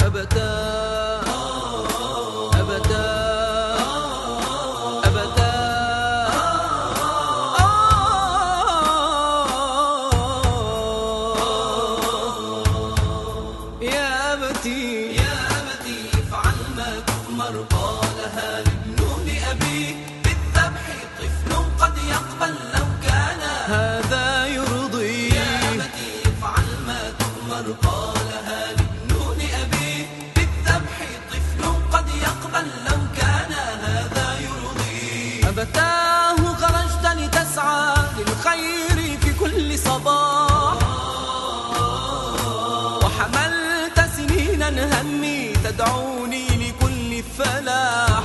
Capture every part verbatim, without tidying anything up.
أبتا أبتا أبتا يا أبتي يا أبتي افعل ما تؤمر. قالها لابن لأبيه بالذبح طفل قد يقبل لو كان هذا يرضي. يا أبتي افعل ما تؤمر. قالها لابن لأبيه بالذبح طفل قد يقبل لو كان هذا يرضي. أبتاه خرجت لتسعى للخير في كل صباح، وحملت سنينا همي تدعوني لكل فلاح.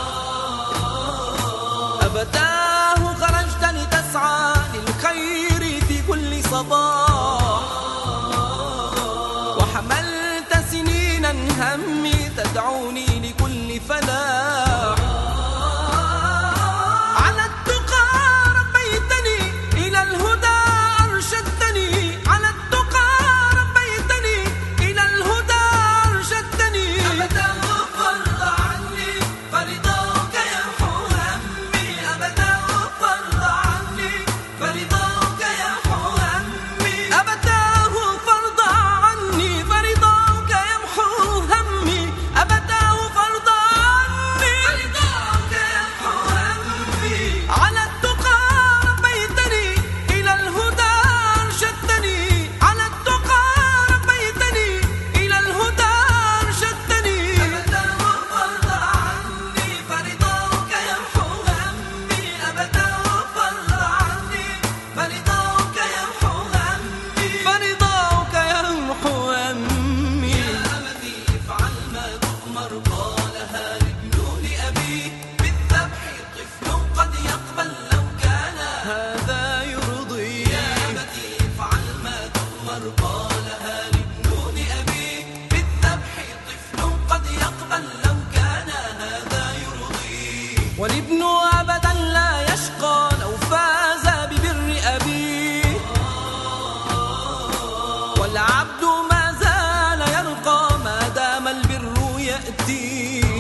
أبتاه خرجت لتسعى للخير في كل صباح، وحملت سنينا همي تدعوني لكل فلاح. على التقى ربيتني إلى الهدى أرشدتني، على التقى ربيتني إلى الهدى أرشدتني. أبتاه فرض عني فرضاك يمحو همي. أبتاه فرض عني فرضاك يمحو همي. أبتاه فرض عني فرضاك يمحو همي. أبتاه فرض عني فرضاك يمحو همي. على التقى ربيتني إلى الهدى أرشدتني، على التقى ربيتني إلى الهدى أرشدتني. أبتاه فرض عني فرضاك يمحو همي. أبتاه فرض عني فرضاك يمحو همي. فرضاك يمحو همي. يا أبتي افعل ما تؤمر. قالها لابن لأبيه بالذبح طفل قد يقبل لو كان هذا يرضي. يا أبتي افعل ما تؤمر. قالها لابن لأبيه بالذبح طفل قد يقبل لو كان هذا يرضي. والابن أبدا لا يشقى لو فاز ببر أبيه، والعبد ما زال يرقى ما دام البر يأتيه.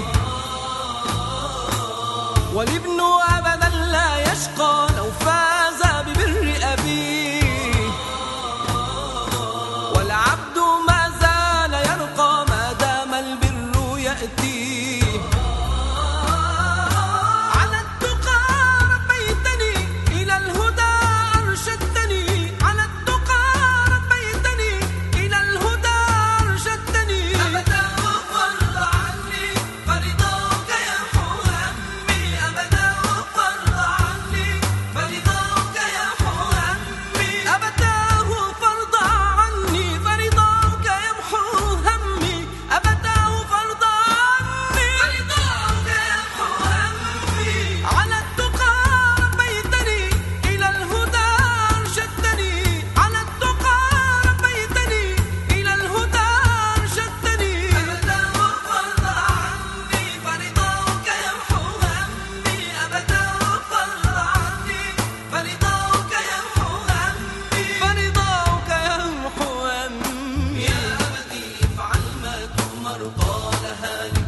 والابن أبدا لا يشقى لو فاز ببر أبيه، والعبد ما زال يرقى ما دام البر يأتيه. على التقى ربيتني إلى الهدى أرشدتني، على التقى ربيتني إلى الهدى أرشدتني. أبتاه فرض عني فرضاك يمحو همي. أبتاه فرض عني فرضاك يمحو همي. أبتاه فرض عني فرضاك يمحو همي. أبتاه فرض عني فرضاك يمحو همي. على التقى ربيتني إلى الهدى أرشدتني، على التقى ربيتني إلى الهدى أرشدتني. أبتاه فرض عني فرضاك يمحو همي. أبتاه فرض عني فرضاك يمحو همي. فرضاك يمحو همي. يا أبتي افعل ما تؤمر. قالها